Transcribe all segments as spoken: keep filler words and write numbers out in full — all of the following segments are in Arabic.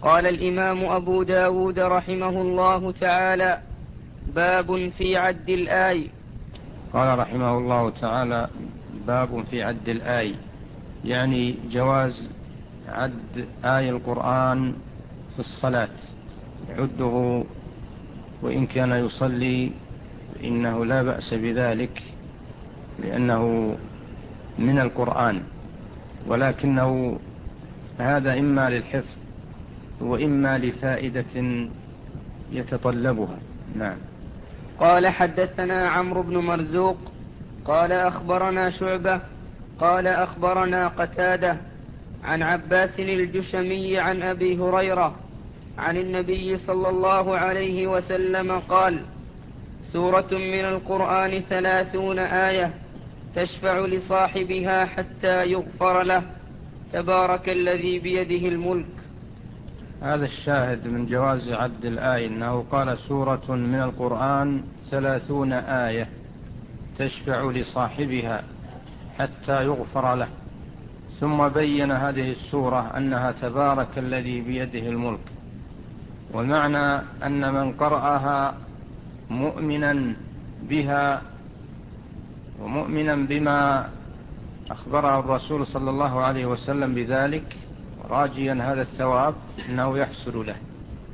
قال الإمام أبو داود رحمه الله تعالى: باب في عد الآي. قال رحمه الله تعالى: باب في عد الآي، يعني جواز عد آي القرآن في الصلاة، يعده وإن كان يصلي إنه لا بأس بذلك، لأنه من القرآن، ولكنه هذا إما للحفظ وإما لفائدة يتطلبها. نعم. قال: حدثنا عمرو بن مرزوق قال أخبرنا شعبة قال أخبرنا قتادة عن عباس الجشمي عن أبي هريرة عن النبي صلى الله عليه وسلم قال: سورة من القرآن ثلاثون آية تشفع لصاحبها حتى يغفر له، تبارك الذي بيده الملك. هذا الشاهد من جواز عد الآية، أنه قال: سورة من القرآن ثلاثون آية تشفع لصاحبها حتى يغفر له، ثم بين هذه السورة أنها تبارك الذي بيده الملك، ومعنى أن من قرأها مؤمنا بها ومؤمنا بما أخبره الرسول صلى الله عليه وسلم بذلك راجيا هذا الثواب أنه يحصل له،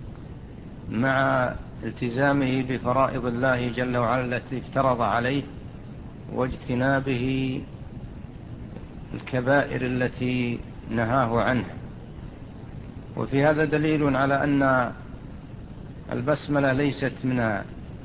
مع التزامه بفرائض الله جل وعلا التي افترض عليه، واجتنابه الكبائر التي نهاه عنها. وفي هذا دليل على أن البسملة ليست منها،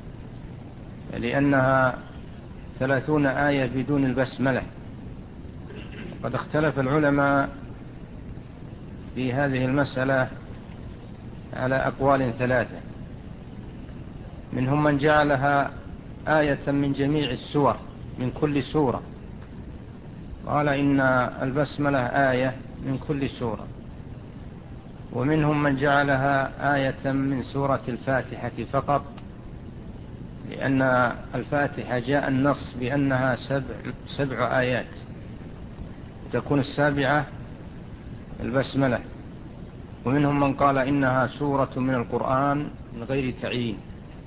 لأنها ثلاثون آية بدون البسملة. قد اختلف العلماء في هذه المسألة على أقوال ثلاثة، منهم من جعلها آية من جميع السور من كل سورة، قال إن البسملة آية من كل سورة، ومنهم من جعلها آية من سورة الفاتحة فقط، لأن الفاتحة جاء النص بأنها سبع, سبع آيات، تكون السابعة البسملة. ومنهم من قال إنها سورة من القرآن من غير تعيين،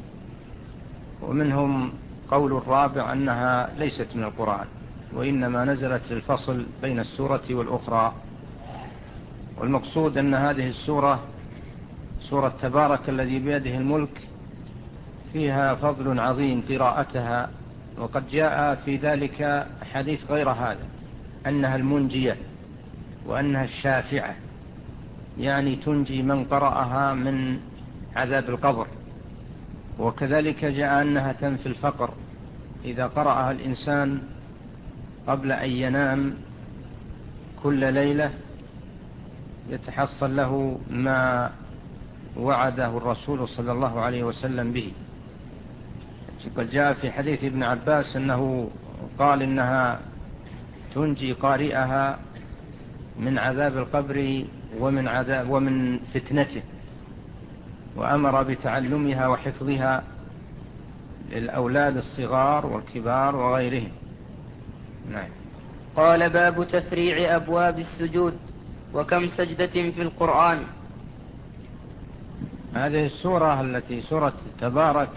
ومنهم قول الرابع أنها ليست من القرآن وإنما نزلت للفصل بين السورة والأخرى. والمقصود أن هذه السورة سورة تبارك الذي بيده الملك فيها فضل عظيم قراءتها، وقد جاء في ذلك حديث غير هذا أنها المنجية وأنها الشافعة، يعني تنجي من قرأها من عذاب القبر. وكذلك جاء أنها تنفي الفقر، إذا قرأها الإنسان قبل أن ينام كل ليلة يتحصل له ما وعده الرسول صلى الله عليه وسلم به. قد جاء في حديث ابن عباس أنه قال إنها تنجي قارئها من عذاب القبر ومن عذاب ومن فتنته، وأمر بتعلمها وحفظها للأولاد الصغار والكبار وغيرهم. نعم. قال: باب تفريع أبواب السجود، وكم سجدة في القرآن. هذه السورة التي سورة تبارك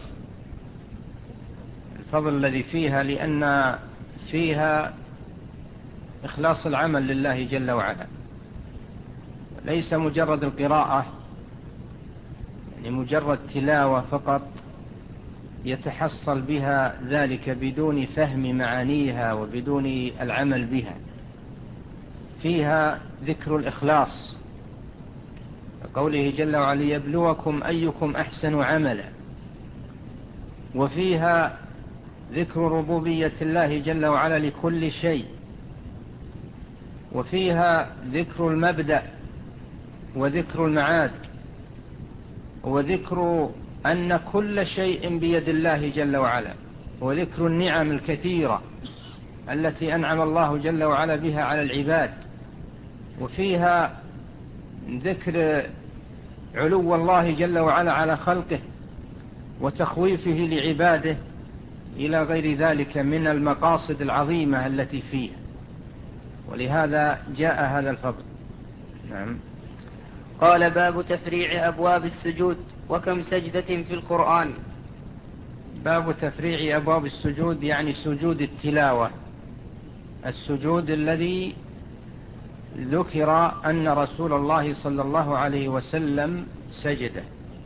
الفضل الذي فيها لأن فيها إخلاص العمل لله جل وعلا، ليس مجرد القراءة، يعني مجرد تلاوة فقط يتحصل بها ذلك بدون فهم معانيها وبدون العمل بها. فيها ذكر الإخلاص، قوله جل وعلا: يبلوكم أيكم أحسن عملا. وفيها ذكر ربوبية الله جل وعلا لكل شيء، وفيها ذكر المبدأ وذكر المعاد، وذكر أن كل شيء بيد الله جل وعلا، وذكر النعم الكثيرة التي أنعم الله جل وعلا بها على العباد. وفيها ذكر علو الله جل وعلا على خلقه وتخويفه لعباده إلى غير ذلك من المقاصد العظيمة التي فيه، ولهذا جاء هذا الفضل. نعم. قال باب تفريع أبواب السجود وكم سجدة في القرآن. باب تفريع أبواب السجود يعني سجود التلاوة، السجود الذي ذكر أن رسول الله صلى الله عليه وسلم سجده.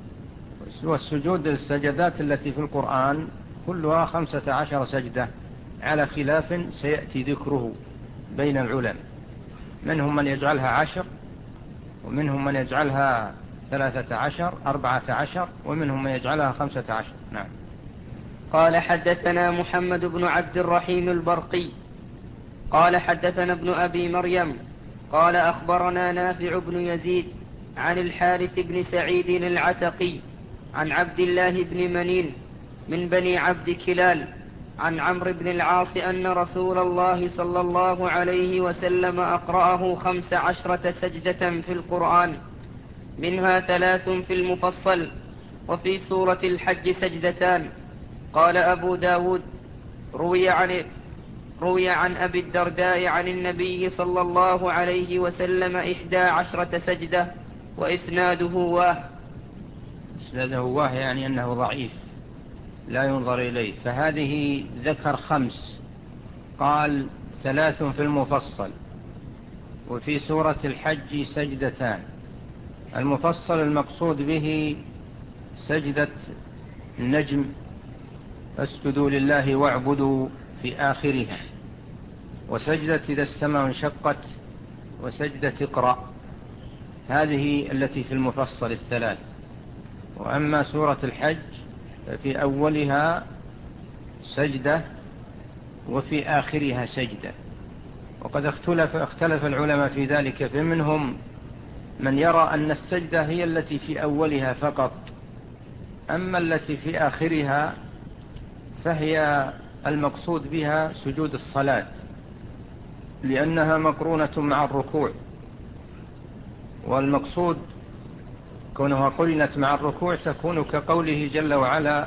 والسجود السجدات التي في القرآن كلها خمسة عشر سجدة على خلاف سيأتي ذكره بين العلماء، منهم من يجعلها عشر ومنهم من يجعلها ثلاثة عشر أربعة عشر ومنهم من يجعلها خمسة عشر. نعم. قال حدثنا محمد بن عبد الرحيم البرقي قال حدثنا ابن أبي مريم قال أخبرنا نافع بن يزيد عن الحارث بن سعيد العتقي عن عبد الله بن منين من بني عبد كلال عن عمرو بن العاص أن رسول الله صلى الله عليه وسلم أقرأه خمس عشرة سجدة في القرآن، منها ثلاث في المفصل، وفي سورة الحج سجدتان. قال أبو داود روي عن, روي عن أبي الدرداء عن النبي صلى الله عليه وسلم إحدى عشرة سجدة وإسناده واه. إسناده واه يعني أنه ضعيف لا ينظر إليه. فهذه ذكر خمس، قال ثلاث في المفصل، وفي سورة الحج سجدتان. المفصل المقصود به سجدة النجم، فاسجدوا لله واعبدوا في آخرها، وسجدة إذا السماء انشقت، وسجدة اقرأ، هذه التي في المفصل الثلاث. وأما سورة الحج ففي أولها سجدة وفي آخرها سجدة. وقد اختلف, اختلف العلماء في ذلك، فمنهم من يرى أن السجدة هي التي في أولها فقط، أما التي في آخرها فهي المقصود بها سجود الصلاة، لأنها مقرونة مع الركوع، والمقصود كونها قرنت مع الركوع تكون كقوله جل وعلا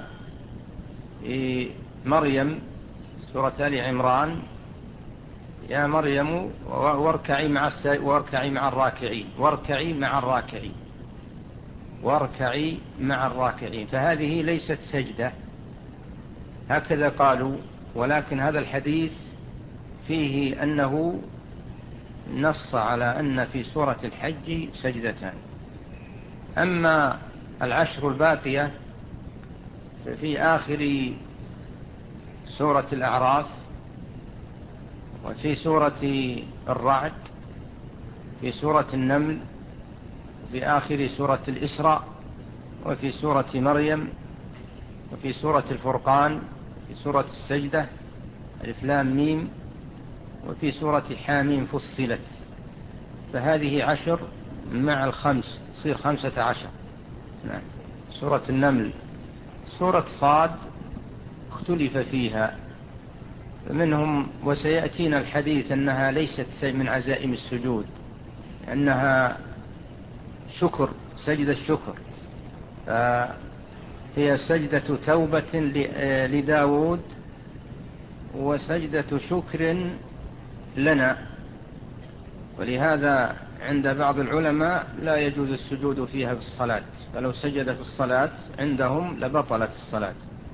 مريم سورة آل عمران يا مريم واركعي مع واركعي مع الراكعين واركعي مع الراكعين واركعي مع الراكعين. فهذه ليست سجدة هكذا قالوا، ولكن هذا الحديث فيه أنه نص على أن في سورة الحج سجدتان. أما العشر الباقية ففي آخر سورة الأعراف، وفي سورة الرعد، في سورة النمل، وفي آخر سورة الإسراء، وفي سورة مريم، وفي سورة الفرقان، في سورة السجدة ألف لام ميم، وفي سورة حاميم فصلت. فهذه عشر مع الخمس تصير خمسة عشر. نعم. سورة النمل. سورة صاد اختلف فيها، منهم وسيأتينا الحديث أنها ليست من عزائم السجود، أنها شكر، سجدة الشكر، هي سجدة توبة لداود وسجدة شكر لنا. ولهذا عند بعض العلماء لا يجوز السجود فيها في الصلاة، فلو سجد في الصلاة عندهم لبطلت الصلاة.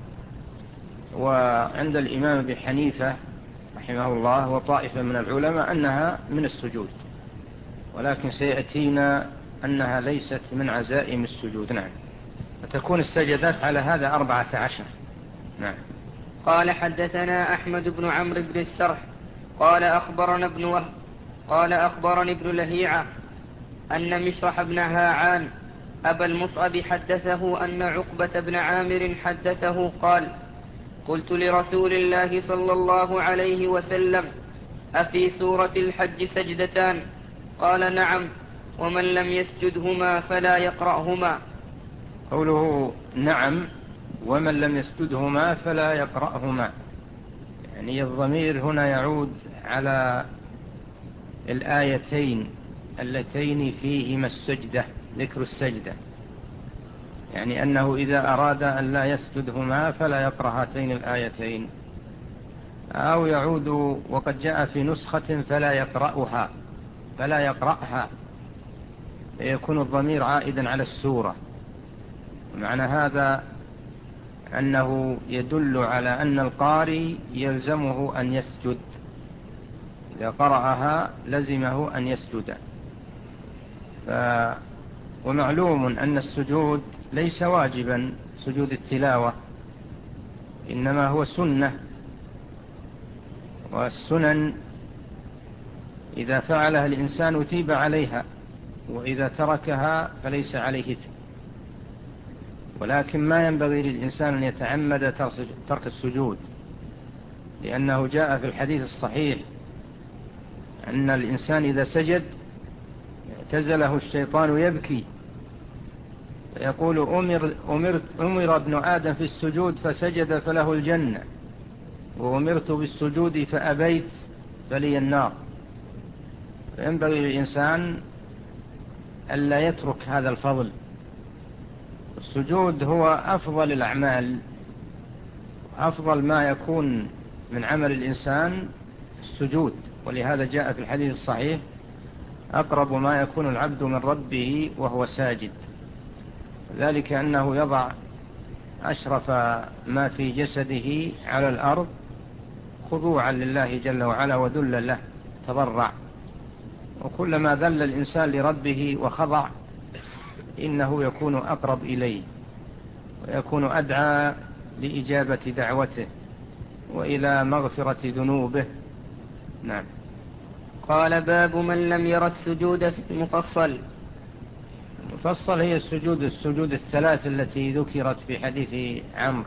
وعند الإمام أبي حنيفة رحمه الله وطائفة من العلماء أنها من السجود، ولكن سيأتينا أنها ليست من عزائم السجود. نعم. فتكون السجدات على هذا أربعة عشر. نعم. قال حدثنا أحمد بن عمرو بن السرح قال أخبرنا ابن وهب قال أخبرني ابن لهيعة أن مشرح بن هاعان أبا المصعب حدثه أن عقبة بن عامر حدثه قال قلت لرسول الله صلى الله عليه وسلم أفي سورة الحج سجدتان؟ قال نعم، ومن لم يسجدهما فلا يقرأهما. قوله نعم ومن لم يسجدهما فلا يقرأهما، يعني الضمير هنا يعود على الآيتين اللتين فيهما السجدة، ذكر السجدة، يعني أنه إذا أراد أن لا يسجدهما فلا يقرأ هاتين الآيتين. أو يعود وقد جاء في نسخة فلا يقرأها فلا يقرأها يكون الضمير عائدا على السورة. معنى هذا أنه يدل على أن القارئ يلزمه أن يسجد، إذا قرأها لزمه أن يسجد. ف... ومعلوم أن السجود ليس واجبا، سجود التلاوة إنما هو سنة، والسنن إذا فعلها الإنسان أثيب عليها، وإذا تركها فليس عليه إثم. ولكن ما ينبغي للإنسان أن يتعمد ترك السجود، لأنه جاء في الحديث الصحيح أن الإنسان إذا سجد اعتزله الشيطان يبكي فيقول أمر, أمر, أمر ابن آدم في السجود فسجد فله الجنة، وأمرت بالسجود فأبيت فلي النار. فينبغي للإنسان ألا يترك هذا الفضل. السجود هو أفضل الأعمال، أفضل ما يكون من عمل الإنسان السجود، ولهذا جاء في الحديث الصحيح أقرب ما يكون العبد من ربه وهو ساجد، ذلك أنه يضع أشرف ما في جسده على الأرض خضوعا لله جل وعلا وذلا له، تضرع. وكلما ذل الإنسان لربه وخضع إنه يكون أقرب إليه، ويكون أدعى لإجابة دعوته وإلى مغفرة ذنوبه. نعم. قال: باب من لم ير السجود في المفصل. المفصل هي السجود السجود الثلاث التي ذكرت في حديث عمرو،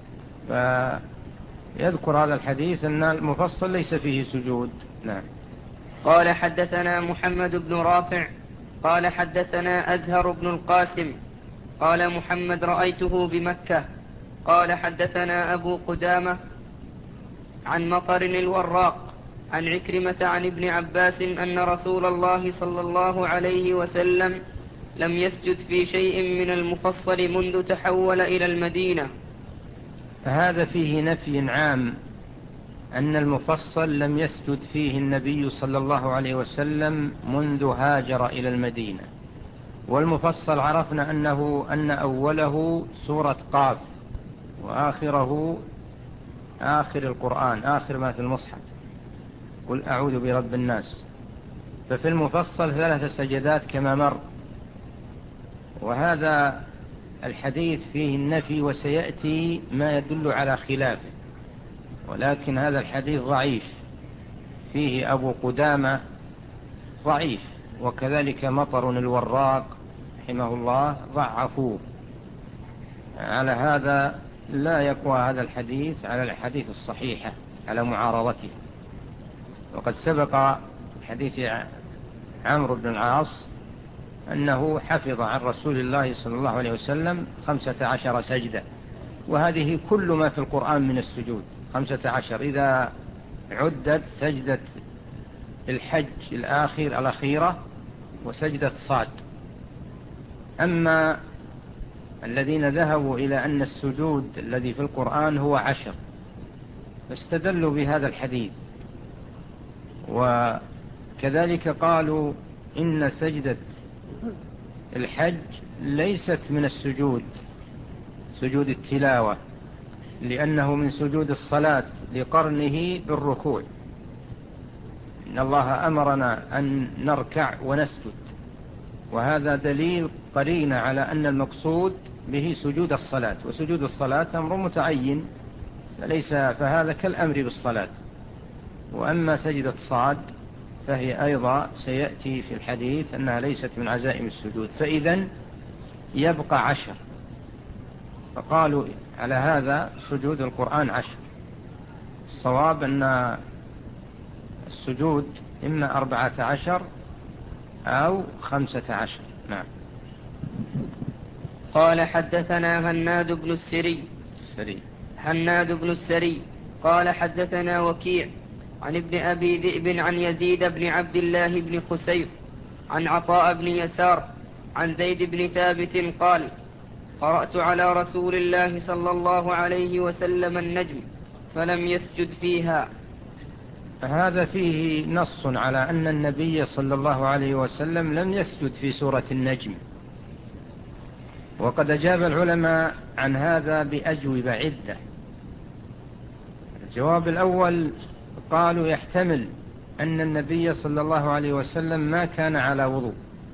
فيذكر هذا الحديث أن المفصل ليس فيه سجود. نعم. قال: حدثنا محمد بن رافع قال حدثنا أزهر بن القاسم قال محمد رأيته بمكة. قال: حدثنا أبو قدامة عن مطر الوراق عن عكرمة عن ابن عباس أن رسول الله صلى الله عليه وسلم لم يسجد في شيء من المفصل منذ تحول إلى المدينة. فهذا فيه نفي عام أن المفصل لم يسجد فيه النبي صلى الله عليه وسلم منذ هاجر إلى المدينة. والمفصل عرفنا أنه أن أوله سورة قاف وآخره آخر القرآن، آخر ما في المصحف، قل أعوذ برب الناس. ففي المفصل ثلاث سجدات كما مر، وهذا الحديث فيه النفي وسيأتي ما يدل على خلافه، ولكن هذا الحديث ضعيف، فيه أبو قدامة ضعيف، وكذلك مطر الوراق رحمه الله ضعفوه. على هذا لا يقوى هذا الحديث على الحديث الصحيحة على معارضته. وقد سبق حديث عمرو بن العاص أنه حفظ عن رسول الله صلى الله عليه وسلم خمسة عشر سجدة، وهذه كل ما في القرآن من السجود خمسة عشر، إذا عدت سجدة الحج الآخر الأخيرة وسجدة صاد. أما الذين ذهبوا إلى أن السجود الذي في القرآن هو عشر فاستدلوا بهذا الحديث، وكذلك قالوا إن سجدة الحج ليست من السجود سجود التلاوة، لأنه من سجود الصلاة لقرنه بالركوع. إن الله أمرنا أن نركع ونسجد، وهذا دليل قرينة على أن المقصود به سجود الصلاة، وسجود الصلاة أمر متعين فليس فهذا كالأمر بالصلاة. وأما سجدة صاد فهي أيضا سيأتي في الحديث أنها ليست من عزائم السجود، فإذن يبقى عشر. فقالوا على هذا سجود القرآن عشر. الصواب أن السجود إما أربعة عشر أو خمسة عشر. نعم. قال: حدثنا هناد بن السري السري هناد بن السري قال حدثنا وكيع عن ابن أبي ذئب عن يزيد بن عبد الله بن خسيف عن عطاء بن يسار عن زيد بن ثابت قال: قرأت على رسول الله صلى الله عليه وسلم النجم فلم يسجد فيها. هذا فيه نص على أن النبي صلى الله عليه وسلم لم يسجد في سورة النجم، وقد أجاب العلماء عن هذا بأجوبة عدة. الجواب الأول قالوا يحتمل أن النبي صلى الله عليه وسلم ما كان على وضوء.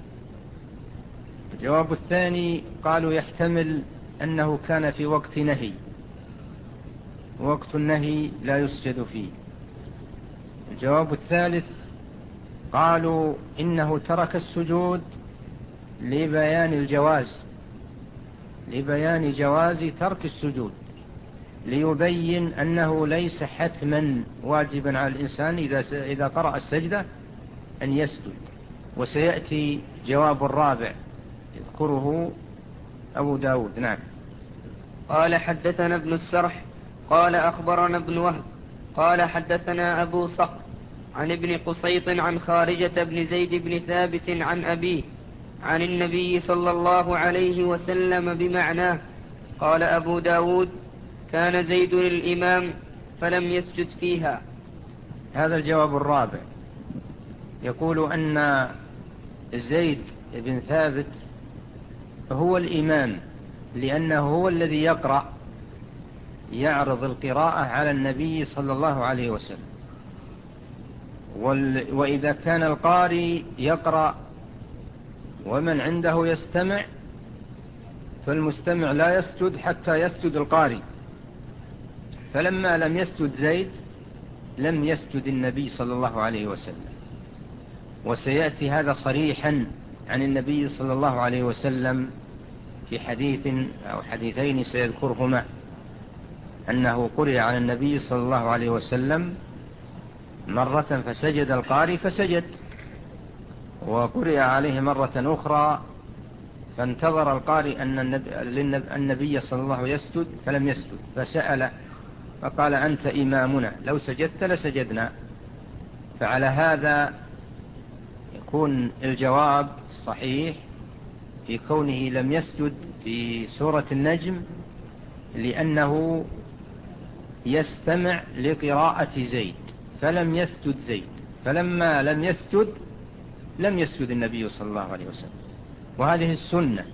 الجواب الثاني قالوا يحتمل أنه كان في وقت نهي، وقت النهي لا يسجد فيه. الجواب الثالث قالوا إنه ترك السجود لبيان الجواز، لبيان جواز ترك السجود، ليبين أنه ليس حتما واجبا على الإنسان إذا إذا قرأ السجدة أن يسجد. وسيأتي جواب الرابع يذكره أبو داود. نعم. قال حدثنا ابن السرح قال أخبرنا ابن وهب قال حدثنا أبو صخر عن ابن قسيط عن خارجة بن زيد بن ثابت عن أبيه عن النبي صلى الله عليه وسلم بمعناه. قال أبو داود كان زيد الإمام فلم يسجد فيها. هذا الجواب الرابع، يقول أن زيد بن ثابت هو الإمام، لأنه هو الذي يقرأ، يعرض القراءة على النبي صلى الله عليه وسلم. وإذا كان القارئ يقرأ ومن عنده يستمع، فالمستمع لا يسجد حتى يسجد القارئ. فلما لم يسجد زيد لم يسجد النبي صلى الله عليه وسلم. وسيأتي هذا صريحا عن النبي صلى الله عليه وسلم في حديث أو حديثين سيذكرهما، أنه قرئ على النبي صلى الله عليه وسلم مرة فسجد القارئ فسجد، وقرئ عليه مرة أخرى فانتظر القارئ أن النبي صلى الله عليه وسلم يسجد فلم يسجد، فسأل فقال أنت إمامنا، لو سجدت لسجدنا. فعلى هذا يكون الجواب صحيح في كونه لم يسجد في سورة النجم، لأنه يستمع لقراءة زيد فلم يسجد زيد، فلما لم يسجد لم يسجد النبي صلى الله عليه وسلم. وهذه السنة،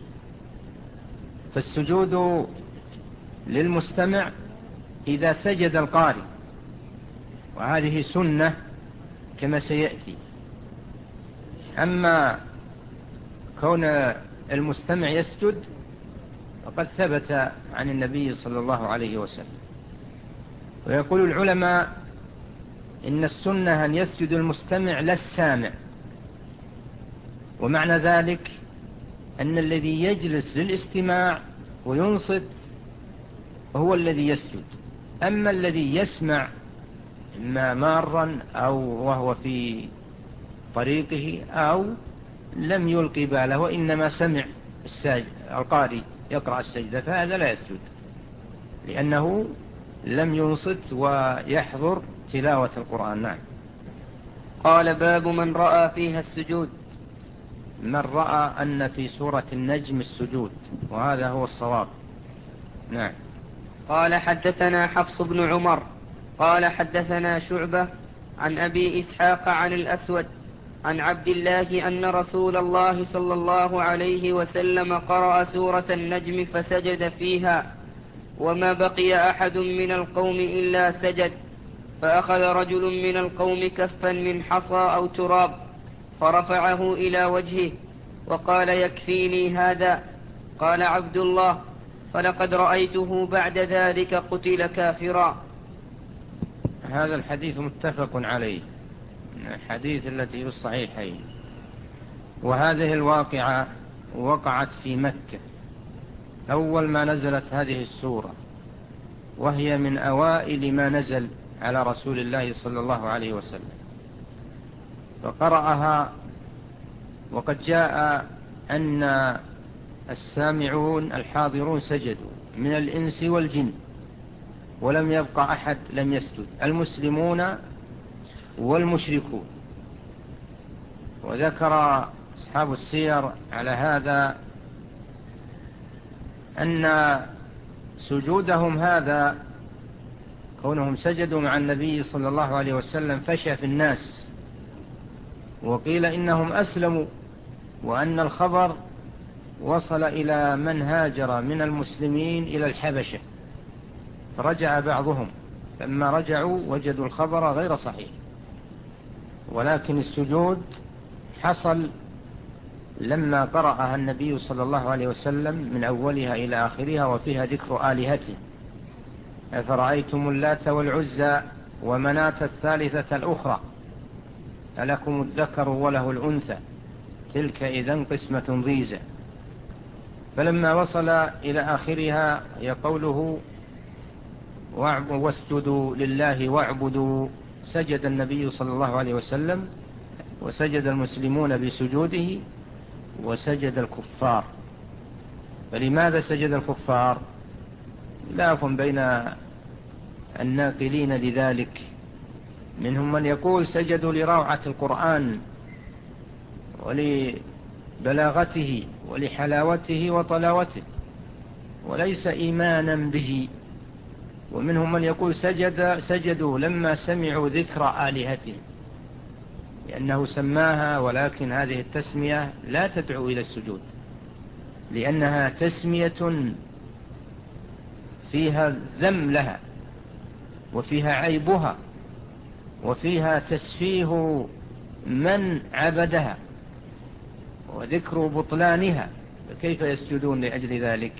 فالسجود للمستمع إذا سجد القارئ، وهذه سنة كما سيأتي. أما كون المستمع يسجد فقد ثبت عن النبي صلى الله عليه وسلم. ويقول العلماء إن السنة أن يسجد المستمع لا السامع، ومعنى ذلك أن الذي يجلس للاستماع وينصت هو الذي يسجد، أما الذي يسمع إما مارا أو وهو في طريقه أو لم يلقي باله وإنما سمع القارئ يقرأ السجدة، فهذا لا يسجد، لأنه لم ينصت ويحضر تلاوة القرآن. نعم. قال باب من رأى فيها السجود. من رأى أن في سورة النجم السجود، وهذا هو الصواب. نعم. قال حدثنا حفص بن عمر قال حدثنا شعبة عن أبي إسحاق عن الأسود عن عبد الله أن رسول الله صلى الله عليه وسلم قرأ سورة النجم فسجد فيها، وما بقي أحد من القوم إلا سجد، فأخذ رجل من القوم كفا من حصى أو تراب فرفعه إلى وجهه وقال يكفيني هذا. قال عبد الله فلقد رأيته بعد ذلك قتل كافرا. هذا الحديث متفق عليه، الحديث التي في الصحيحين. وهذه الواقعة وقعت في مكة أول ما نزلت هذه السورة، وهي من أوائل ما نزل على رسول الله صلى الله عليه وسلم، فقرأها. وقد جاء أن السامعون الحاضرون سجدوا من الإنس والجن، ولم يبقى أحد لم يسجد، المسلمون والمشركون. وذكر أصحاب السير على هذا أن سجودهم هذا كونهم سجدوا مع النبي صلى الله عليه وسلم فشى في الناس، وقيل إنهم أسلموا، وأن الخبر وصل إلى من هاجر من المسلمين إلى الحبشة، فرجع بعضهم، لما رجعوا وجدوا الخبر غير صحيح. ولكن السجود حصل لما قرأها النبي صلى الله عليه وسلم من أولها إلى آخرها، وفيها ذكر آلهته: أفرأيتم اللات والعزى ومناة الثالثة الأخرى ألكم الذكر وله الأنثى تلك إذن قسمة ضيزى. فلما وصل إلى آخرها يقوله واسجدوا لله واعبدوا، سجد النبي صلى الله عليه وسلم، وسجد المسلمون بسجوده، وسجد الكفار. فلماذا سجد الكفار؟ خلاف بين الناقلين لذلك، منهم من يقول سجدوا لروعة القرآن ولبلاغته ولحلاوته وطلاوته وليس إيمانا به، ومنهم من يقول سجد سجدوا لما سمعوا ذكر آلهته، لأنه سماها، ولكن هذه التسمية لا تدعو إلى السجود، لأنها تسمية فيها ذم لها، وفيها عيبها، وفيها تسفيه من عبدها، وذكر بطلانها، فكيف يسجدون لأجل ذلك؟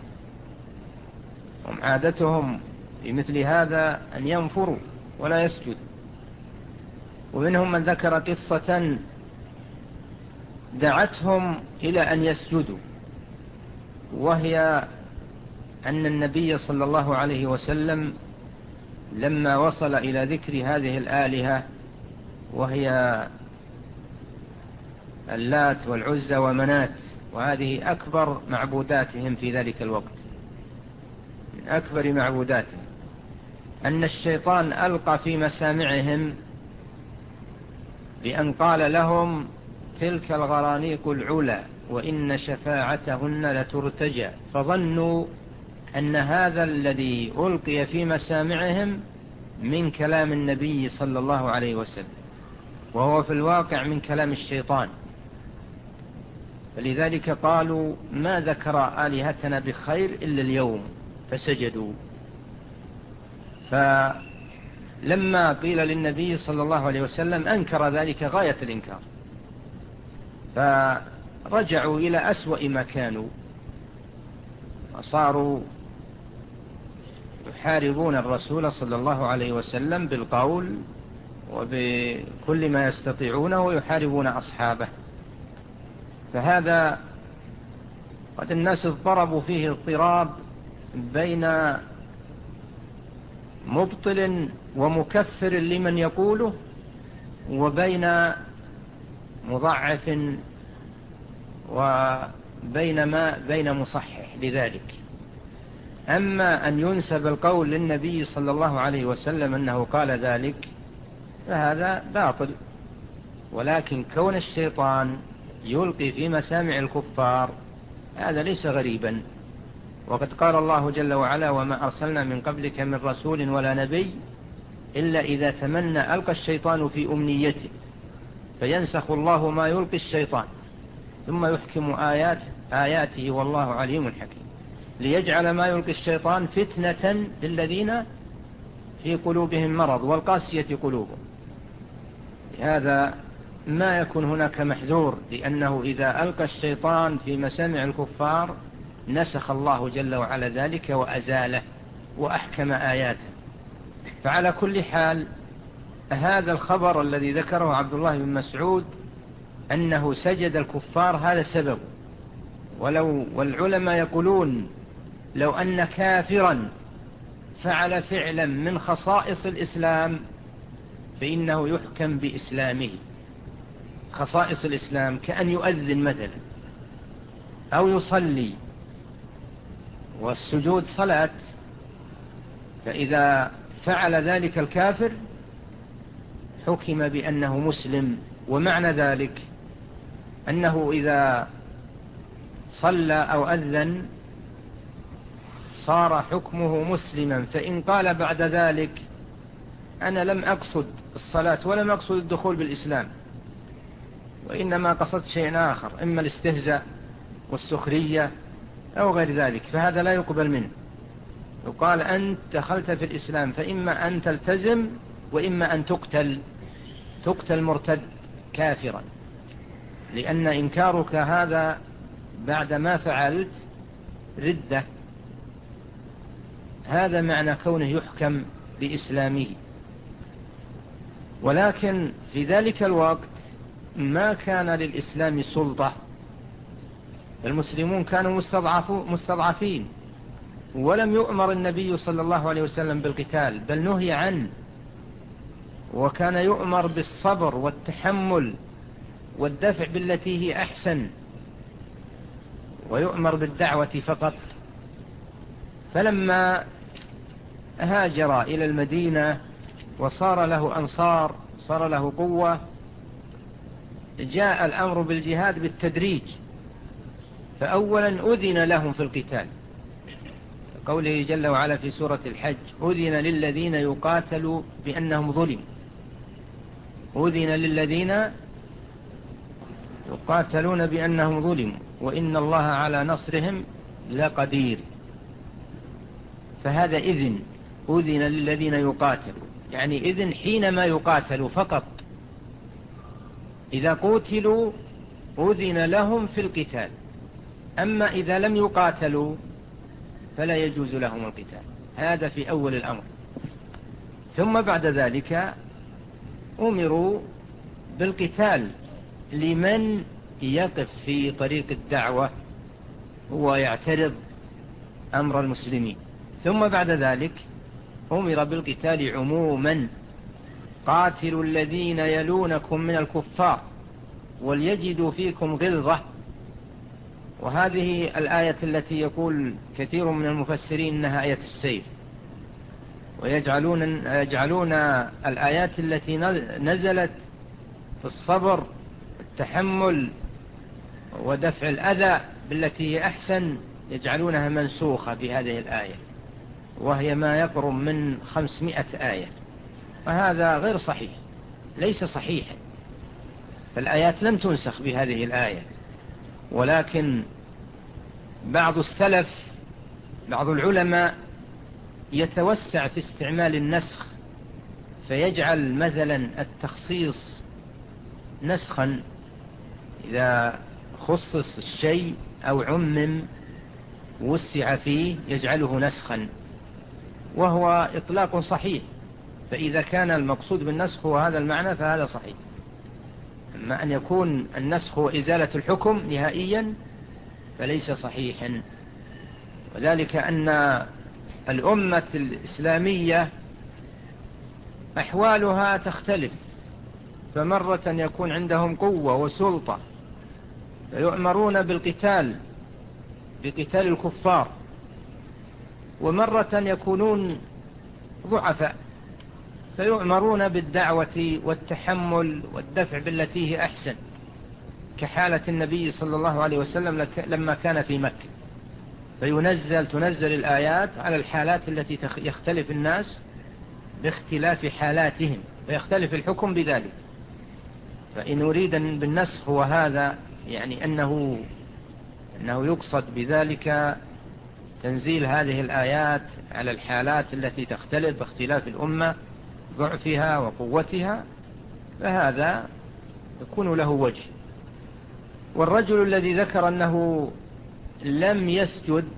هم عادتهم في مثل هذا أن ينفروا ولا يسجد. ومنهم من ذكر قصة دعتهم إلى أن يسجدوا، وهي أن النبي صلى الله عليه وسلم لما وصل إلى ذكر هذه الآلهة، وهي اللات والعزى ومنات، وهذه أكبر معبوداتهم في ذلك الوقت، من أكبر معبوداتهم، أن الشيطان ألقى في مسامعهم بأن قال لهم تلك الغرانيق العلا وإن شفاعتهن لترتجى، فظنوا أن هذا الذي ألقي في مسامعهم من كلام النبي صلى الله عليه وسلم، وهو في الواقع من كلام الشيطان. فلذلك قالوا ما ذكر آلهتنا بخير إلا اليوم، فسجدوا. فلما قيل للنبي صلى الله عليه وسلم أنكر ذلك غاية الإنكار، فرجعوا إلى أسوأ ما كانوا، وصاروا يحاربون الرسول صلى الله عليه وسلم بالقول وبكل ما يستطيعونه، ويحاربون أصحابه. فهذا قد الناس اضطربوا فيه اضطراب بين مبطل ومكفر لمن يقوله، وبين مضعف وبين ما بين مصحح لذلك. أما أن ينسب القول للنبي صلى الله عليه وسلم أنه قال ذلك فهذا باطل، ولكن كون الشيطان يلقي في مسامع الكفار هذا ليس غريبا. وقد قال الله جل وعلا وما أرسلنا من قبلك من رسول ولا نبي إلا إذا تمنى ألقى الشيطان في أمنيته فينسخ الله ما يلقي الشيطان ثم يحكم آيات آياته والله عليم حكيم، ليجعل ما يلقي الشيطان فتنة للذين في قلوبهم مرض والقاسية قلوبهم. هذا ما يكون هناك محذور، لأنه إذا ألقى الشيطان في مسامع الكفار نسخ الله جل وعلا ذلك وأزاله وأحكم آياته. فعلى كل حال هذا الخبر الذي ذكره عبد الله بن مسعود أنه سجد الكفار هذا سبب. ولو والعلماء يقولون لو أن كافرا فعل فعلا من خصائص الإسلام فإنه يحكم بإسلامه. خصائص الإسلام كأن يؤذن مثلا أو يصلي، والسجود صلاة، فإذا فعل ذلك الكافر حكم بأنه مسلم. ومعنى ذلك أنه إذا صلى أو أذن صار حكمه مسلما، فإن قال بعد ذلك أنا لم أقصد الصلاة ولم أقصد الدخول بالإسلام وإنما قصدت شيء آخر، إما الاستهزاء والسخرية أو غير ذلك، فهذا لا يقبل منه. يقال أنت دخلت في الإسلام فإما أن تلتزم وإما أن تقتل تقتل مرتد كافرا، لأن إنكارك هذا بعد ما فعلت ردة. هذا معنى كونه يحكم بإسلامه. ولكن في ذلك الوقت ما كان للإسلام سلطة، المسلمون كانوا مستضعفين، ولم يؤمر النبي صلى الله عليه وسلم بالقتال، بل نهي عنه، وكان يؤمر بالصبر والتحمل والدفع بالتي هي أحسن، ويؤمر بالدعوة فقط. فلما هاجر إلى المدينة وصار له أنصار، صار له قوة، جاء الأمر بالجهاد بالتدريج. فأولا أذن لهم في القتال، قوله جل وعلا في سورة الحج أذن للذين يقاتلوا بأنهم ظلموا، أذن للذين يقاتلون بأنهم ظلموا وإن الله على نصرهم لقدير. فهذا إذن، أذن للذين يقاتلوا، يعني إذن حينما يقاتلوا فقط. إذا قتلوا أذن لهم في القتال، أما إذا لم يقاتلوا فلا يجوز لهم القتال. هذا في أول الأمر. ثم بعد ذلك أمروا بالقتال لمن يقف في طريق الدعوة ويعترض أمر المسلمين. ثم بعد ذلك أمر بالقتال عموما، قاتلوا الذين يلونكم من الكفار وليجدوا فيكم غلظة. وهذه الآية التي يقول كثير من المفسرين إنها آية السيف، ويجعلون يجعلون الآيات التي نزلت في الصبر والتحمل ودفع الأذى بالتي هي أحسن يجعلونها منسوخة بهذه الآية، وهي ما يقرب من خمسمائة آية، وهذا غير صحيح، ليس صحيحا. فالآيات لم تنسخ بهذه الآية، ولكن بعض السلف بعض العلماء يتوسع في استعمال النسخ، فيجعل مثلا التخصيص نسخا، إذا خصص الشيء أو عمم وسع فيه يجعله نسخا، وهو إطلاق صحيح. فإذا كان المقصود بالنسخ هو هذا المعنى فهذا صحيح. أما أن يكون النسخ هو إزالة الحكم نهائيا فليس صحيحا. وذلك أن الأمة الإسلامية أحوالها تختلف، فمرة يكون عندهم قوة وسلطة فيؤمرون بالقتال بقتال الكفار، ومرة يكونون ضعفاء فيؤمرون بالدعوة والتحمل والدفع بالتي هي أحسن، كحالة النبي صلى الله عليه وسلم لما كان في مكة، فينزل تنزل الآيات على الحالات التي يختلف الناس باختلاف حالاتهم، فيختلف الحكم بذلك. فإن أريد بالنسخ هو هذا، يعني أنه أنه يقصد بذلك تنزيل هذه الآيات على الحالات التي تختلف باختلاف الأمة ضعفها وقوتها، فهذا يكون له وجه. والرجل الذي ذكر أنه لم يسجد،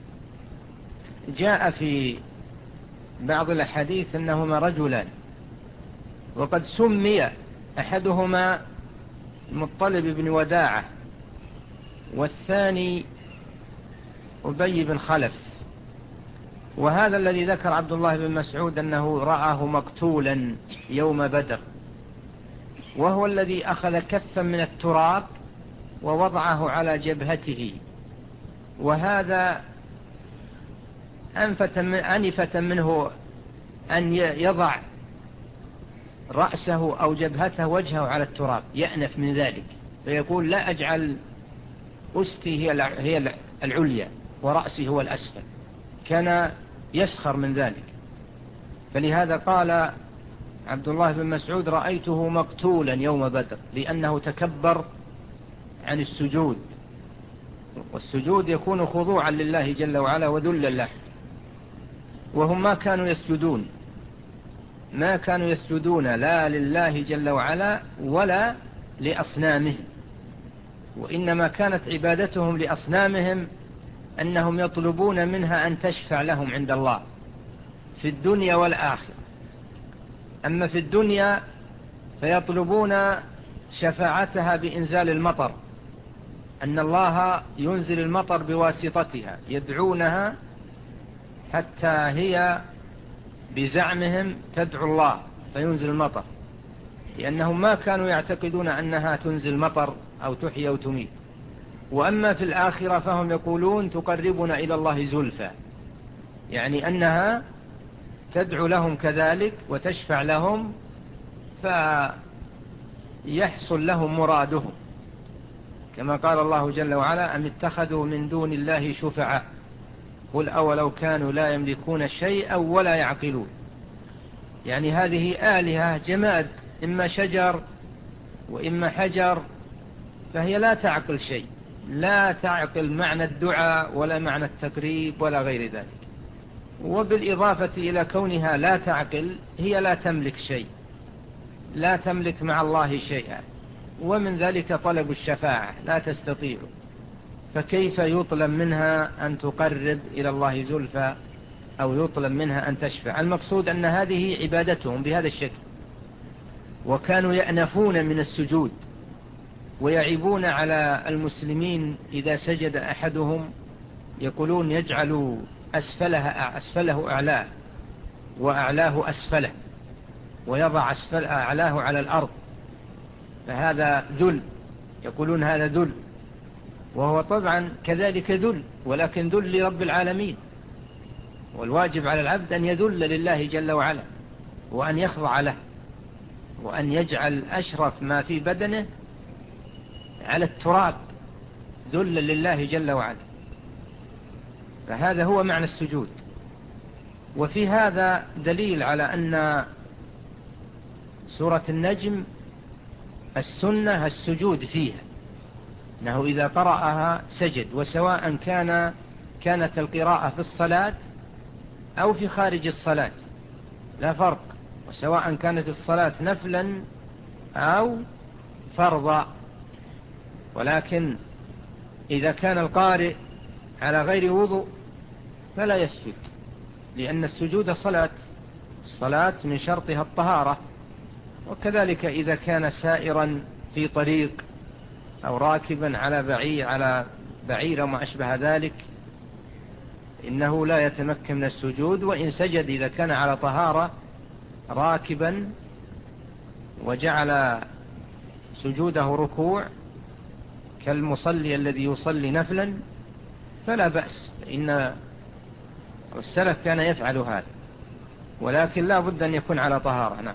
جاء في بعض الأحاديث أنهما رجلان، وقد سمي أحدهما المطلب بن وداعة والثاني أبي بن خلف. وهذا الذي ذكر عبد الله بن مسعود أنه رآه مقتولا يوم بدر، وهو الذي أخذ كفا من التراب ووضعه على جبهته، وهذا أنفة منه أن يضع رأسه أو جبهته وجهه على التراب، يأنف من ذلك، فيقول لا أجعل أستي هي العليا ورأسي هو الأسفل. كان يسخر من ذلك. فلهذا قال عبد الله بن مسعود: رأيته مقتولا يوم بدر، لأنه تكبر عن السجود، والسجود يكون خضوعا لله جل وعلا وذلا له، وهم ما كانوا يسجدون ما كانوا يسجدون لا لله جل وعلا ولا لأصنامهم، وإنما كانت عبادتهم لأصنامهم أنهم يطلبون منها أن تشفع لهم عند الله في الدنيا والآخرة. أما في الدنيا فيطلبون شفاعتها بإنزال المطر، أن الله ينزل المطر بواسطتها، يدعونها حتى هي بزعمهم تدعو الله فينزل المطر، لأنهم ما كانوا يعتقدون أنها تنزل مطر أو تحيي أو تميت. وأما في الآخرة فهم يقولون تقربنا إلى الله زلفى، يعني أنها تدعو لهم كذلك وتشفع لهم فيحصل لهم مرادهم، كما قال الله جل وعلا: أم اتخذوا من دون الله شفعاء قل أولو كانوا لا يملكون شيئا ولا يعقلون. يعني هذه آلهة جماد، إما شجر وإما حجر، فهي لا تعقل شيء، لا تعقل معنى الدعاء ولا معنى التقريب ولا غير ذلك. وبالإضافة إلى كونها لا تعقل، هي لا تملك شيء، لا تملك مع الله شيئا، ومن ذلك طلب الشفاعة لا تستطيع، فكيف يطلب منها أن تقرب إلى الله زلفى أو يطلب منها أن تشفع؟ المقصود أن هذه عبادتهم بهذا الشكل. وكانوا يأنفون من السجود ويعيبون على المسلمين إذا سجد أحدهم، يقولون يجعل أسفلها أسفله أعلاه وأعلاه أسفله، ويضع أسفل أعلاه على الأرض، فهذا ذل، يقولون هذا ذل، وهو طبعا كذلك ذل، ولكن ذل لرب العالمين. والواجب على العبد أن يذل لله جل وعلا، وأن يخضع له، وأن يجعل أشرف ما في بدنه على التراب ذلا لله جل وعلا. فهذا هو معنى السجود. وفي هذا دليل على أن سورة النجم السنة السجود فيها، أنه إذا قرأها سجد، وسواء كان كانت القراءة في الصلاة أو في خارج الصلاة لا فرق، وسواء كانت الصلاة نفلا أو فرضا. ولكن إذا كان القارئ على غير وضوء فلا يسجد، لأن السجود صلاة، الصلاة من شرطها الطهارة. وكذلك إذا كان سائرا في طريق أو راكبا على بعير على بعير وما أشبه ذلك، إنه لا يتمكن من السجود. وإن سجد إذا كان على طهارة راكبا وجعل سجوده ركوع كالمصلي الذي يصلي نفلا فلا بأس، إن السلف كان يفعل هذا، ولكن لا بد أن يكون على طهارة. نعم.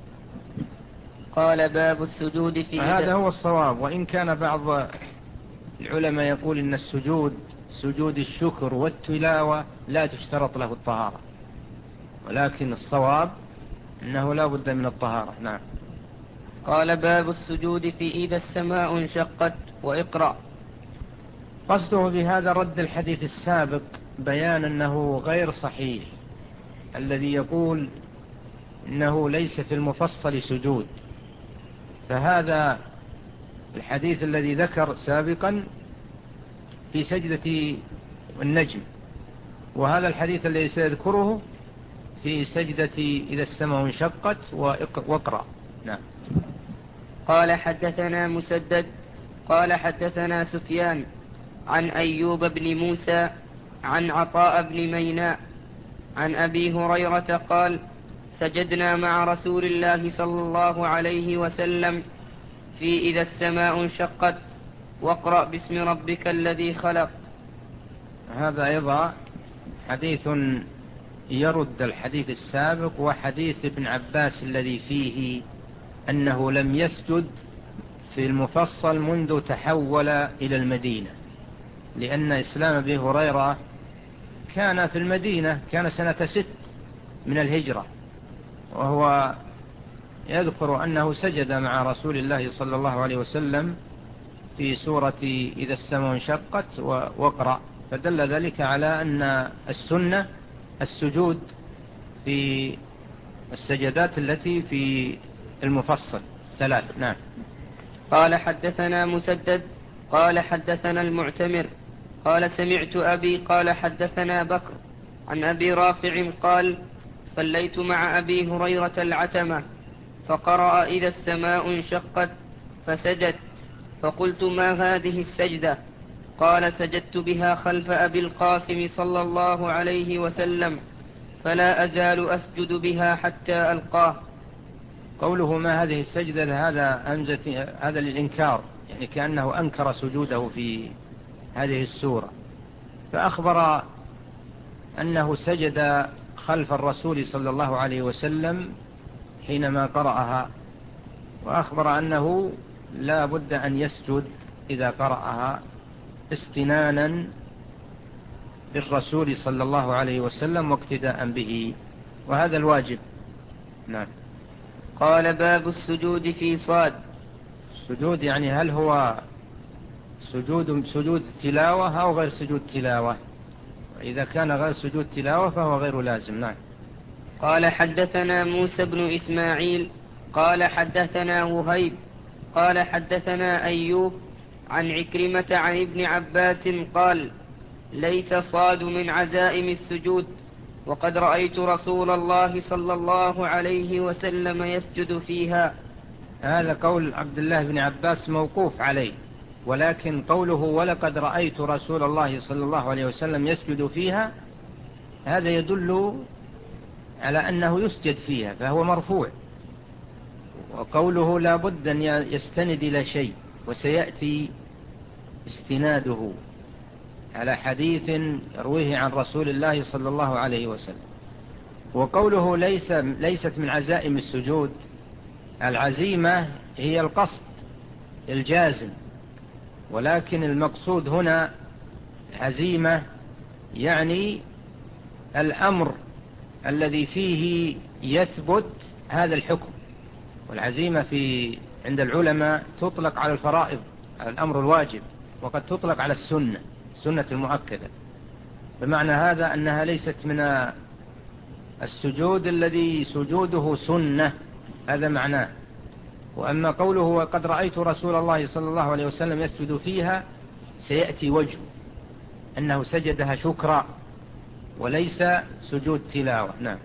قال: باب السجود في هذا هو الصواب، وإن كان بعض العلماء يقول إن السجود سجود الشكر والتلاوة لا تشترط له الطهارة، ولكن الصواب أنه لا بد من الطهارة. نعم. قال: باب السجود في إذا السماء انشقت وإقرأ. قصده بهذا رد الحديث السابق، بيان أنه غير صحيح الذي يقول إنه ليس في المفصل سجود. فهذا الحديث الذي ذكر سابقا في سجدة النجم، وهذا الحديث الذي سيذكره في سجدة إذا السماء انشقت واقرأ. نعم. قال: حدثنا مسدد قال حدثنا سفيان عن أيوب بن موسى عن عطاء بن ميناء عن أبي هريرة قال: سجدنا مع رسول الله صلى الله عليه وسلم في إذا السماء انشقت واقرأ باسم ربك الذي خلق. هذا أيضا حديث يرد الحديث السابق، وحديث ابن عباس الذي فيه أنه لم يسجد في المفصل منذ تحول إلى المدينة، لأن إسلام أبي هريرة كان في المدينة، كان سنة ست من الهجرة، وهو يذكر أنه سجد مع رسول الله صلى الله عليه وسلم في سورة إذا السماء انشقت واقرأ، فدل ذلك على أن السنة السجود في السجدات التي في المفصل ثلاث. نعم. قال حدثنا مسدد قال حدثنا المعتمر قال سمعت أبي قال حدثنا بكر عن أبي رافع قال صليت مع أبي هريرة العتمة فقرأ إذا السماء انشقت فسجد، فقلت ما هذه السجدة؟ قال سجدت بها خلف أبي القاسم صلى الله عليه وسلم فلا أزال أسجد بها حتى ألقاه. قوله ما هذه السجدة هذا همزة، هذا للإنكار، يعني كأنه أنكر سجوده في هذه السورة، فأخبر أنه سجد خلف الرسول صلى الله عليه وسلم حينما قرأها، وأخبر أنه لا بد أن يسجد إذا قرأها استنانا بالرسول صلى الله عليه وسلم واقتداء به، وهذا الواجب. نعم. قال باب السجود في صاد. السجود يعني هل هو سجود سجود تلاوة أو غير سجود تلاوة؟ إذا كان غير سجود تلاوة فهو غير لازم. نعم. قال حدثنا موسى بن إسماعيل قال حدثنا وهيب قال حدثنا أيوب عن عكرمة عن ابن عباس قال ليس صاد من عزائم السجود، وقد رأيت رسول الله صلى الله عليه وسلم يسجد فيها. هذا قول عبد الله بن عباس موقوف عليه، ولكن قوله ولقد رأيت رسول الله صلى الله عليه وسلم يسجد فيها هذا يدل على أنه يسجد فيها، فهو مرفوع. وقوله لا بد أن يستند إلى شيء، وسيأتي استناده على حديث يرويه عن رسول الله صلى الله عليه وسلم. وقوله ليس ليست من عزائم السجود، العزيمة هي القصد الجازم، ولكن المقصود هنا عزيمة يعني الأمر الذي فيه يثبت هذا الحكم. والعزيمة في عند العلماء تطلق على الفرائض، على الأمر الواجب، وقد تطلق على السنة، السنة المؤكدة. بمعنى هذا أنها ليست من السجود الذي سجوده سنة، هذا معناه. وأما قوله وقد رأيت رسول الله صلى الله عليه وسلم يسجد فيها سيأتي وجه أنه سجدها شكرا وليس سجود تلاوة. نعم.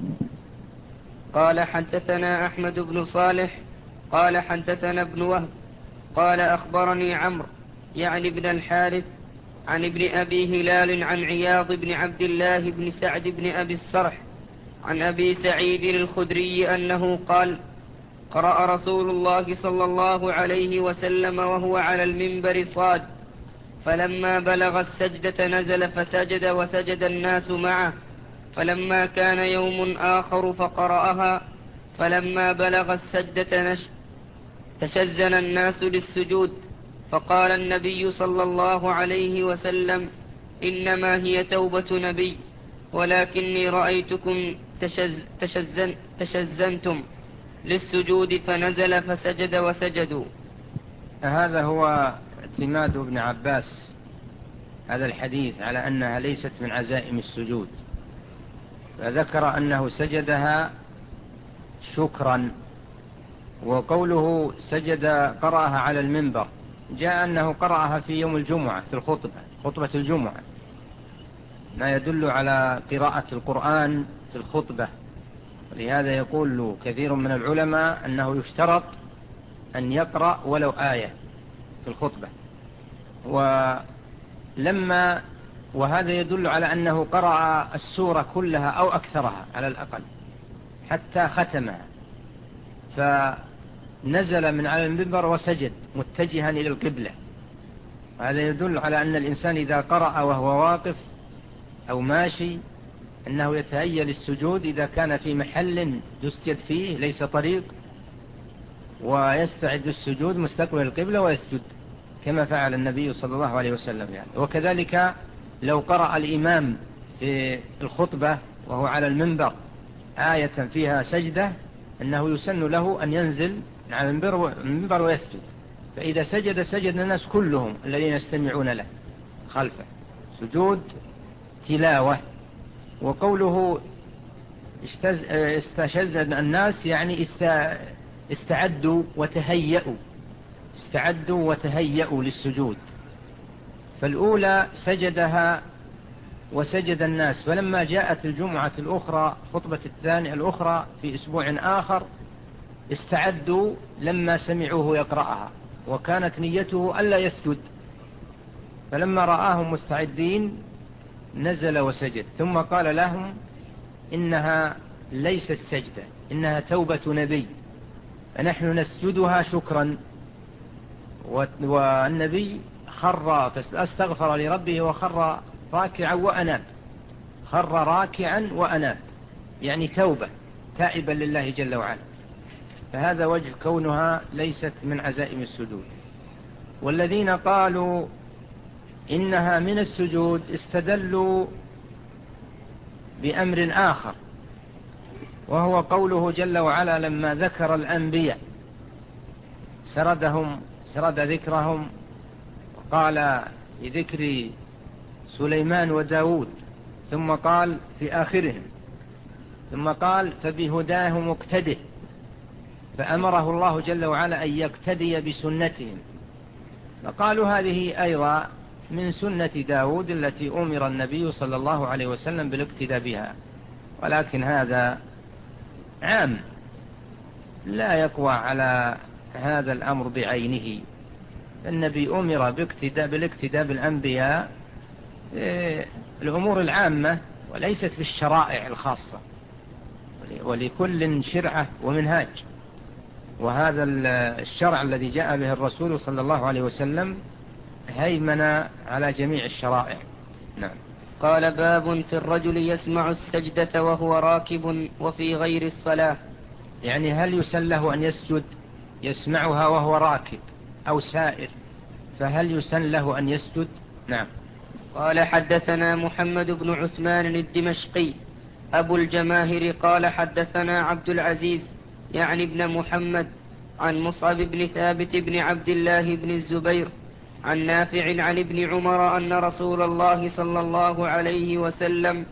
قال حدثنا أحمد بن صالح قال حدثنا ابن وهب قال أخبرني عمرو يعني ابن الحارث عن ابن أبي هلال عن عياض بن عبد الله بن سعد بن أبي الصرح عن أبي سعيد الخدري أنه قال قرأ رسول الله صلى الله عليه وسلم وهو على المنبر صاد، فلما بلغ السجدة نزل فسجد وسجد الناس معه، فلما كان يوم آخر فقرأها، فلما بلغ السجدة نش تشزن الناس للسجود، فقال النبي صلى الله عليه وسلم إنما هي توبة نبي، ولكني رأيتكم تشز تشزن تشزنتم للسجود، فنزل فسجد وسجدوا. هذا هو اعتماد ابن عباس هذا الحديث على أنها ليست من عزائم السجود، فذكر أنه سجدها شكرا. وقوله سجد قرأها على المنبر جاء أنه قرأها في يوم الجمعة في الخطبة، خطبة الجمعة، ما يدل على قراءة القرآن في الخطبة. ولهذا يقول كثير من العلماء أنه يشترط أن يقرأ ولو آية في الخطبة. ولما وهذا يدل على أنه قرأ السورة كلها أو أكثرها على الأقل حتى ختمها، فنزل من على المنبر وسجد متجها إلى القبلة. وهذا يدل على أن الإنسان إذا قرأ وهو واقف أو ماشي أنه يتهيأ للسجود إذا كان في محل يسجد فيه ليس طريق، ويستعد السجود مستقبل القبلة ويسجد كما فعل النبي صلى الله عليه وسلم يعني. وكذلك لو قرأ الإمام في الخطبة وهو على المنبر آية فيها سجدة أنه يسن له أن ينزل على المنبر ويسجد، فإذا سجد سجد الناس كلهم الذين يستمعون له خلفه، سجود تلاوة. وقوله استشز الناس يعني استعدوا وتهيأوا، استعدوا وتهيأوا للسجود. فالأولى سجدها وسجد الناس، فلما جاءت الجمعة الأخرى خطبة الثانية الأخرى في أسبوع آخر استعدوا لما سمعوه يقرأها، وكانت نيته ألا يسجد، فلما رآهم مستعدين نزل وسجد، ثم قال لهم إنها ليست سجدة، إنها توبة نبي، فنحن نسجدها شكرا. والنبي خر فاستغفر لربه وخر راكعا وأناب، خر راكعا وأناب يعني توبة تائبا لله جل وعلا، فهذا وجه كونها ليست من عزائم السجود. والذين قالوا إنها من السجود استدلوا بأمر آخر، وهو قوله جل وعلا لما ذكر الأنبياء سردهم سرد ذكرهم، وقال في ذكر سليمان وداود، ثم قال في آخرهم، ثم قال فبهداه مقتده، فأمره الله جل وعلا أن يقتدي بسنتهم، فقالوا هذه أيضا من سنة داود التي أمر النبي صلى الله عليه وسلم بالاقتداء بها، ولكن هذا عام لا يقوى على هذا الأمر بعينه. النبي أمر بالاقتداء بالاقتداء بالأنبياء الأمور العامة وليست في الشرائع الخاصة، ولكل شرعة ومنهاج، وهذا الشرع الذي جاء به الرسول صلى الله عليه وسلم هيمن على جميع الشرائع. نعم. قال باب في الرجل يسمع السجدة وهو راكب وفي غير الصلاة، يعني هل يسن له أن يسجد يسمعها وهو راكب أو سائر، فهل يسن له أن يسجد؟ نعم. قال حدثنا محمد بن عثمان الدمشقي أبو الجماهر قال حدثنا عبد العزيز يعني ابن محمد عن مصعب بن ثابت بن عبد الله بن الزبير عن نافع عن ابن عمر أن رسول الله صلى الله عليه وسلم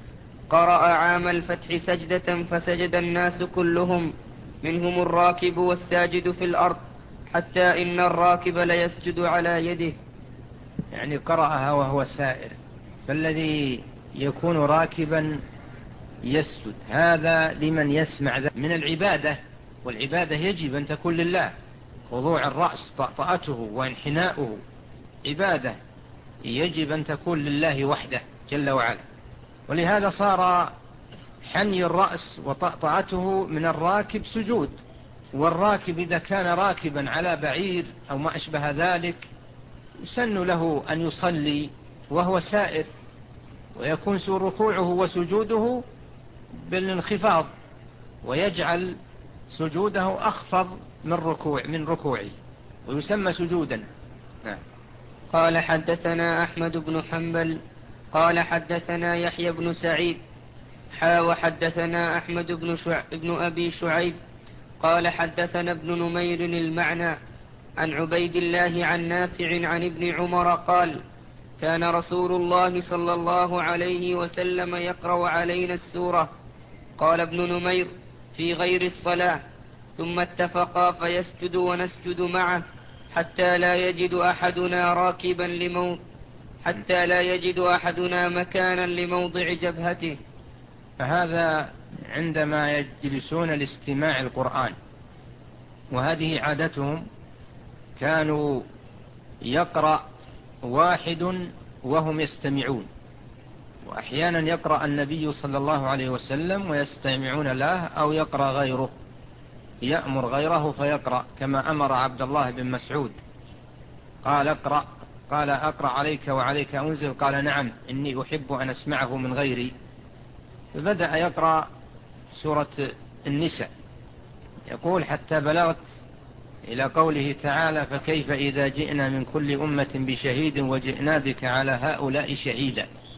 قرأ عام الفتح سجدة فسجد الناس كلهم منهم الراكب والساجد في الأرض حتى إن الراكب ليسجد على يده، يعني قرأها وهو سائر، فالذي يكون راكبا يسجد، هذا لمن يسمع من العبادة، والعبادة يجب أن تكون لله، خضوع الرأس طأطأته وانحناؤه عبادة يجب أن تكون لله وحده جل وعلا، ولهذا صار حني الرأس وطأطأته من الراكب سجود. والراكب إذا كان راكبا على بعير أو ما أشبه ذلك يسن له أن يصلي وهو سائر، ويكون ركوعه وسجوده بالانخفاض، ويجعل سجوده أخفض من ركوع من ركوعه ويسمى سجودا. نعم. قال حدثنا أحمد بن حنبل قال حدثنا يحيى بن سعيد حا وحدثنا أحمد بن, شع... بن أبي شعيب قال حدثنا ابن نمير المعنى عن عبيد الله عن نافع عن ابن عمر قال كان رسول الله صلى الله عليه وسلم يقرأ علينا السورة. قال ابن نمير في غير الصلاة، ثم اتفقا فيسجد ونسجد معه حتى لا يجد أحدنا راكبا لمو حتى لا يجد أحدنا مكانا لموضع جبهته. فهذا عندما يجلسون لاستماع القرآن، وهذه عادتهم، كانوا يقرأ واحد وهم يستمعون، وأحيانا يقرأ النبي صلى الله عليه وسلم ويستمعون له، أو يقرأ غيره يأمر غيره فيقرأ، كما أمر عبد الله بن مسعود قال اقرأ، قال أقرأ عليك وعليك أنزل، قال نعم إني أحب أن أسمعه من غيري، فبدأ يقرأ سورة النساء، يقول حتى بلغت إلى قوله تعالى فكيف إذا جئنا من كل أمة بشهيد وجئنا بك على هؤلاء شهيدا.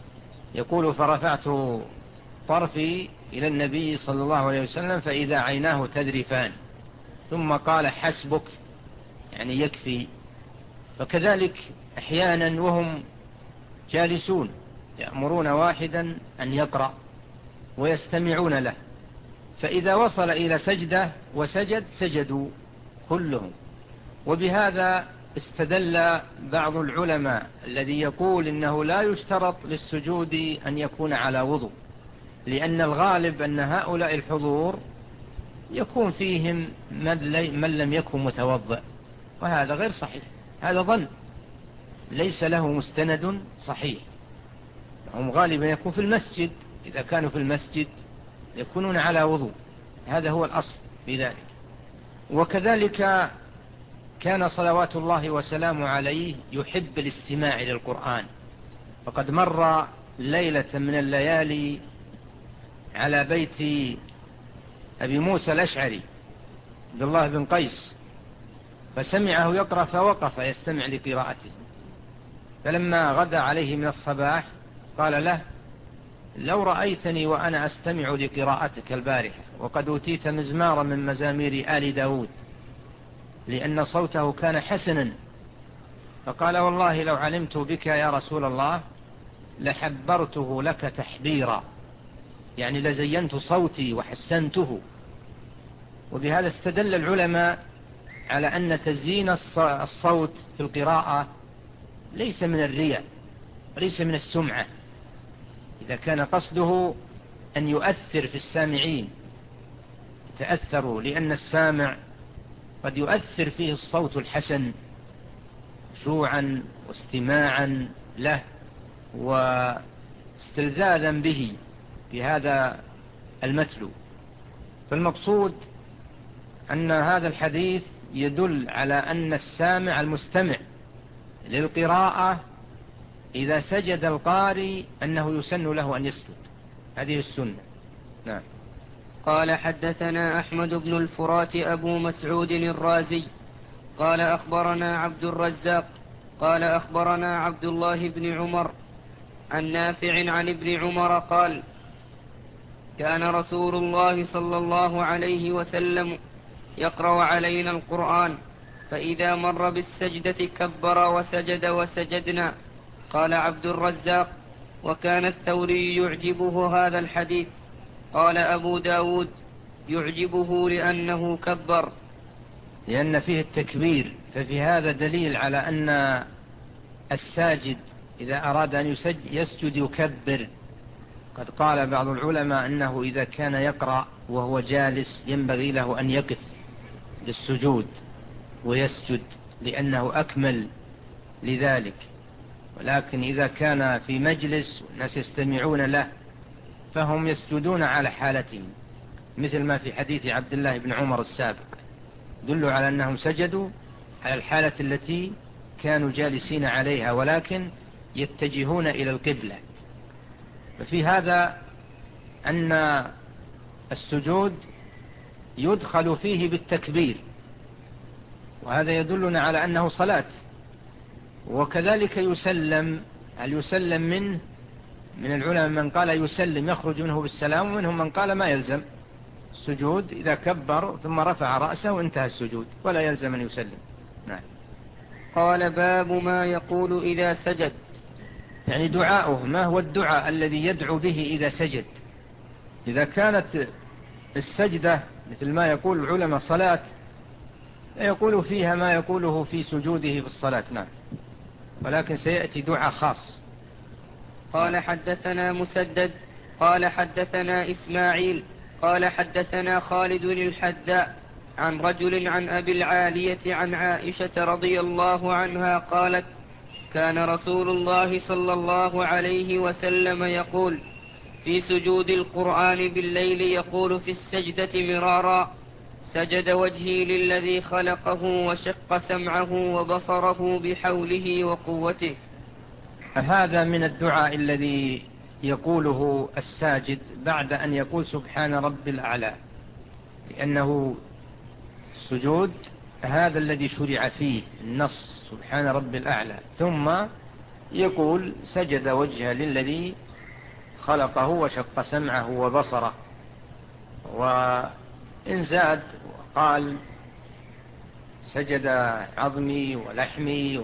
يقول فرفعت طرفي إلى النبي صلى الله عليه وسلم فإذا عيناه تذرفان، ثم قال حسبك، يعني يكفي. فكذلك أحيانا وهم جالسون يأمرون واحدا أن يقرأ ويستمعون له، فإذا وصل إلى سجدة وسجد سجدوا كلهم. وبهذا استدل بعض العلماء الذي يقول إنه لا يشترط للسجود أن يكون على وضوء، لأن الغالب أن هؤلاء الحضور يكون فيهم من لم يكن متوضئ، وهذا غير صحيح، هذا ظن ليس له مستند صحيح. هم غالبا يكون في المسجد، إذا كانوا في المسجد يكونون على وضوء، هذا هو الأصل في ذلك. وكذلك كان صلوات الله وسلامه عليه يحب الاستماع للقرآن، فقد مر ليلة من الليالي على بيت أبي موسى الأشعري عبد الله بن قيس، فسمعه يقرأ فوقف يستمع لقراءته، فلما غدا عليه من الصباح قال له: لو رأيتني وأنا أستمع لقراءتك البارحة وقد أوتيت مزمارا من مزامير آل داود، لأن صوته كان حسنا. فقال: والله لو علمت بك يا رسول الله لحبرته لك تحبيرا، يعني لزينت صوتي وحسنته. وبهذا استدل العلماء على أن تزيين الصوت في القراءة ليس من الرياء وليس من السمعة، إذا كان قصده أن يؤثر في السامعين تأثروا، لأن السامع قد يؤثر فيه الصوت الحسن خشوعا واستماعا له واستلذاذا به بهذا المتلو. فالمقصود أن هذا الحديث يدل على أن السامع المستمع للقراءة إذا سجد القارئ أنه يسن له أن يسجد، هذه السنة. نعم. قال حدثنا أحمد بن الفرات أبو مسعود الرازي قال أخبرنا عبد الرزاق قال أخبرنا عبد الله بن عمر عن نافع عن ابن عمر قال: كان رسول الله صلى الله عليه وسلم يقرأ علينا القرآن، فإذا مر بالسجدة كبر وسجد وسجدنا. قال عبد الرزاق: وكان الثوري يعجبه هذا الحديث. قال أبو داود: يعجبه لأنه كبر، لأن فيه التكبير، ففي هذا دليل على أن الساجد إذا أراد أن يسجد يكبر. قد قال بعض العلماء أنه إذا كان يقرأ وهو جالس ينبغي له أن يقف للسجود ويسجد لأنه أكمل لذلك، ولكن إذا كان في مجلس والناس يستمعون له فهم يسجدون على حالتهم، مثل ما في حديث عبد الله بن عمر السابق دلوا على أنهم سجدوا على الحالة التي كانوا جالسين عليها ولكن يتجهون إلى القبلة. ففي هذا أن السجود يدخل فيه بالتكبير، وهذا يدلنا على أنه صلاة. وكذلك يسلم، هل يسلم منه؟ من العلماء من قال يسلم يخرج منه بالسلام، ومنهم من قال ما يلزم السجود، إذا كبر ثم رفع رأسه وانتهى السجود ولا يلزم أن يسلم. نعم. قال: باب ما يقول إذا سجد، يعني دعاؤه، ما هو الدعاء الذي يدعو به إذا سجد؟ إذا كانت السجدة مثل ما يقول العلماء صلاة يقول فيها ما يقوله في سجوده في الصلاة. نعم. ولكن سيأتي دعاء خاص. قال حدثنا مسدد قال حدثنا إسماعيل قال حدثنا خالد الحذاء عن رجل عن أبي العالية عن عائشة رضي الله عنها قالت: كان رسول الله صلى الله عليه وسلم يقول في سجود القرآن بالليل يقول في السجدة مرارا: سجد وجهي للذي خلقه وشق سمعه وبصره بحوله وقوته. هذا من الدعاء الذي يقوله الساجد بعد أن يقول سبحان رب الأعلى، لأنه السجود هذا الذي شرع فيه النص سبحان رب الأعلى، ثم يقول سجد وجهه للذي خلقه وشق سمعه وبصره. وإن زاد وقال سجد عظمي ولحمي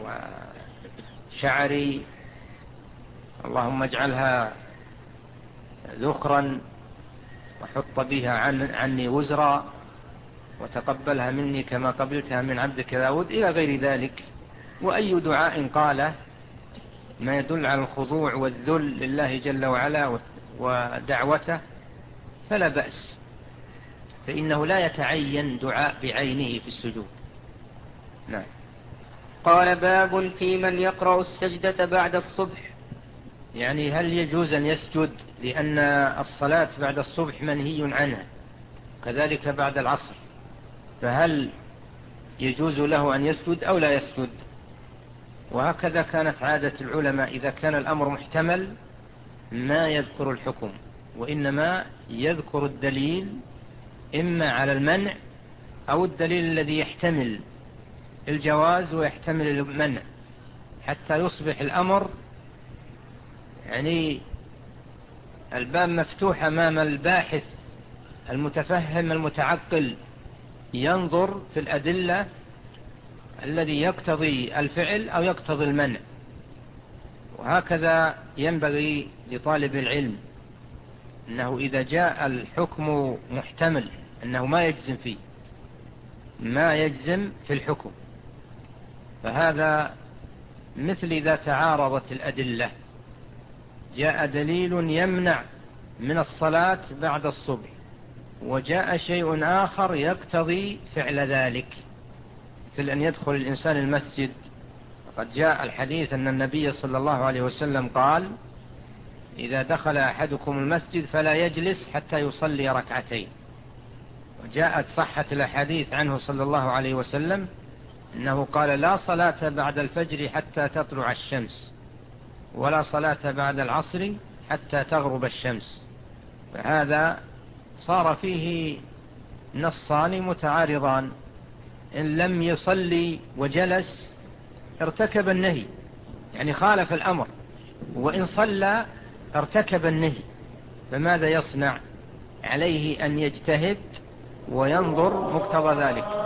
وشعري اللهم اجعلها ذخرا وحط بها عن عني وزرا وتقبلها مني كما قبلتها من عبدك داود إلى غير ذلك. وأي دعاء قاله ما يدل على الخضوع والذل لله جل وعلا ودعوته فلا بأس، فإنه لا يتعين دعاء بعينه في السجود. نعم. قال باب في من يقرأ السجدة بعد الصبح. يعني هل يجوز أن يسجد، لأن الصلاة بعد الصبح منهي عنها كذلك بعد العصر، فهل يجوز له أن يسجد أو لا يسجد؟ وهكذا كانت عادة العلماء، إذا كان الأمر محتمل ما يذكر الحكم وإنما يذكر الدليل إما على المنع أو الدليل الذي يحتمل الجواز ويحتمل المنع، حتى يصبح الأمر يعني الباب مفتوح أمام الباحث المتفهم المتعقل ينظر في الأدلة الذي يقتضي الفعل أو يقتضي المنع. وهكذا ينبغي لطالب العلم أنه إذا جاء الحكم محتمل أنه ما يجزم فيه، ما يجزم في الحكم، فهذا مثل إذا تعارضت الأدلة، جاء دليل يمنع من الصلاة بعد الصبح وجاء شيء آخر يقتضي فعل ذلك، مثل أن يدخل الإنسان المسجد. وقد جاء الحديث أن النبي صلى الله عليه وسلم قال إذا دخل أحدكم المسجد فلا يجلس حتى يصلي ركعتين. وجاءت صحة الحديث عنه صلى الله عليه وسلم أنه قال لا صلاة بعد الفجر حتى تطلع الشمس ولا صلاة بعد العصر حتى تغرب الشمس. فهذا صار فيه نصان متعارضان، إن لم يصلي وجلس ارتكب النهي يعني خالف الأمر، وإن صلى ارتكب النهي، فماذا يصنع؟ عليه أن يجتهد وينظر مقتضى ذلك.